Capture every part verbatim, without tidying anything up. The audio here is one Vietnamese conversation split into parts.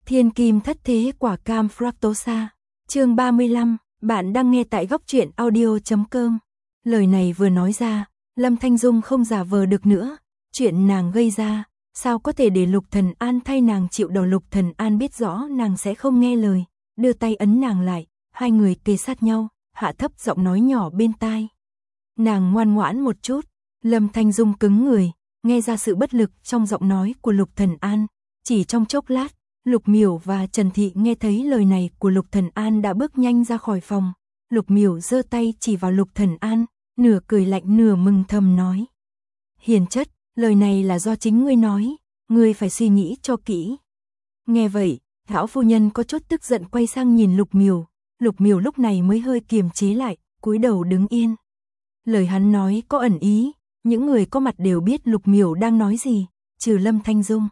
Thiên kim thất thế quả cam fructosa. Chương ba mươi lăm, bạn đang nghe tại góc truyện audio chấm com. Lời này vừa nói ra, Lâm Thanh Dung không giả vờ được nữa, chuyện nàng gây ra, sao có thể để Lục Thần An thay nàng chịu đầu. Lục Thần An biết rõ nàng sẽ không nghe lời, đưa tay ấn nàng lại, hai người kề sát nhau, hạ thấp giọng nói nhỏ bên tai. Nàng ngoan ngoãn một chút. Lâm Thanh Dung cứng người, nghe ra sự bất lực trong giọng nói của Lục Thần An. Chỉ trong chốc lát, Lục Miểu và Trần Thị nghe thấy lời này của Lục Thần An đã bước nhanh ra khỏi phòng. Lục Miểu giơ tay chỉ vào Lục Thần An, nửa cười lạnh nửa mừng thầm nói: Hiền chất, lời này là do chính ngươi nói, ngươi phải suy nghĩ cho kỹ. Nghe vậy, lão phu nhân có chút tức giận quay sang nhìn Lục Miểu. Lục Miểu lúc này mới hơi kiềm chế lại, cúi đầu đứng yên. Lời hắn nói có ẩn ý, những người có mặt đều biết Lục Miểu đang nói gì, trừ Lâm Thanh Dung.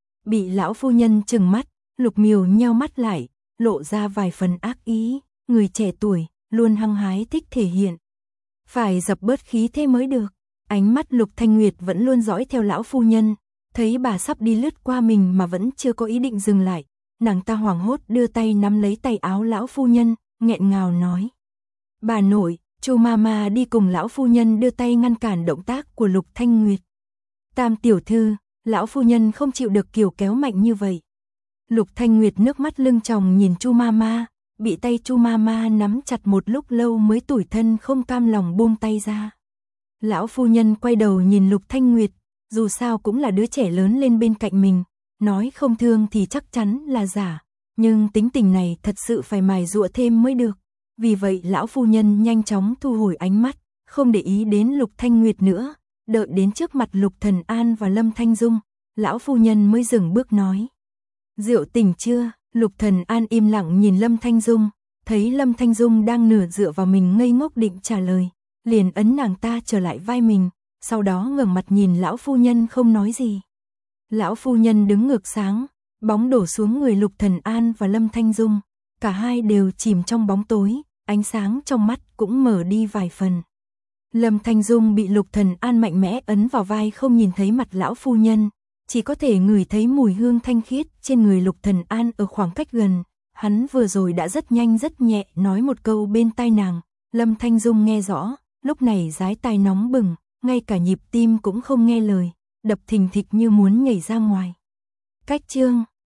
Bị lão phu nhân trừng mắt, Lục Miểu nheo mắt lại, lộ ra vài phần ác ý. Người trẻ tuổi, luôn hăng hái thích thể hiện, phải dập bớt khí thế mới được. Ánh mắt Lục Thanh Nguyệt vẫn luôn dõi theo lão phu nhân, thấy bà sắp đi lướt qua mình mà vẫn chưa có ý định dừng lại. Nàng ta hoảng hốt đưa tay nắm lấy tay áo lão phu nhân, nghẹn ngào nói: Bà nội, Chu Mama đi cùng. Lão phu nhân đưa tay ngăn cản động tác của Lục Thanh Nguyệt. Tam tiểu thư, lão phu nhân không chịu được kiểu kéo mạnh như vậy. Lục Thanh Nguyệt nước mắt lưng tròng nhìn Chu Mama, bị tay Chu Mama nắm chặt một lúc lâu mới tủi thân không cam lòng buông tay ra. Lão phu nhân quay đầu nhìn Lục Thanh Nguyệt, dù sao cũng là đứa trẻ lớn lên bên cạnh mình, nói không thương thì chắc chắn là giả, nhưng tính tình này thật sự phải mài giũa thêm mới được. Vì vậy lão phu nhân nhanh chóng thu hồi ánh mắt, không để ý đến Lục Thanh Nguyệt nữa, đợi đến trước mặt Lục Thần An và Lâm Thanh Dung, lão phu nhân mới dừng bước nói: Rượu tỉnh chưa? Lục Thần An im lặng nhìn Lâm Thanh Dung, thấy Lâm Thanh Dung đang nửa dựa vào mình ngây ngốc định trả lời, liền ấn nàng ta trở lại vai mình, sau đó ngẩng mặt nhìn lão phu nhân không nói gì. Lão phu nhân đứng ngược sáng, bóng đổ xuống người Lục Thần An và Lâm Thanh Dung, cả hai đều chìm trong bóng tối, ánh sáng trong mắt cũng mở đi vài phần. Lâm Thanh Dung bị Lục Thần An mạnh mẽ ấn vào vai không nhìn thấy mặt lão phu nhân, chỉ có thể ngửi thấy mùi hương thanh khiết trên người Lục Thần An ở khoảng cách gần. Hắn vừa rồi đã rất nhanh rất nhẹ nói một câu bên tai nàng, Lâm Thanh Dung nghe rõ, lúc này dái tai nóng bừng, ngay cả nhịp tim cũng không nghe lời, đập thình thịch như muốn nhảy ra ngoài. Cách chương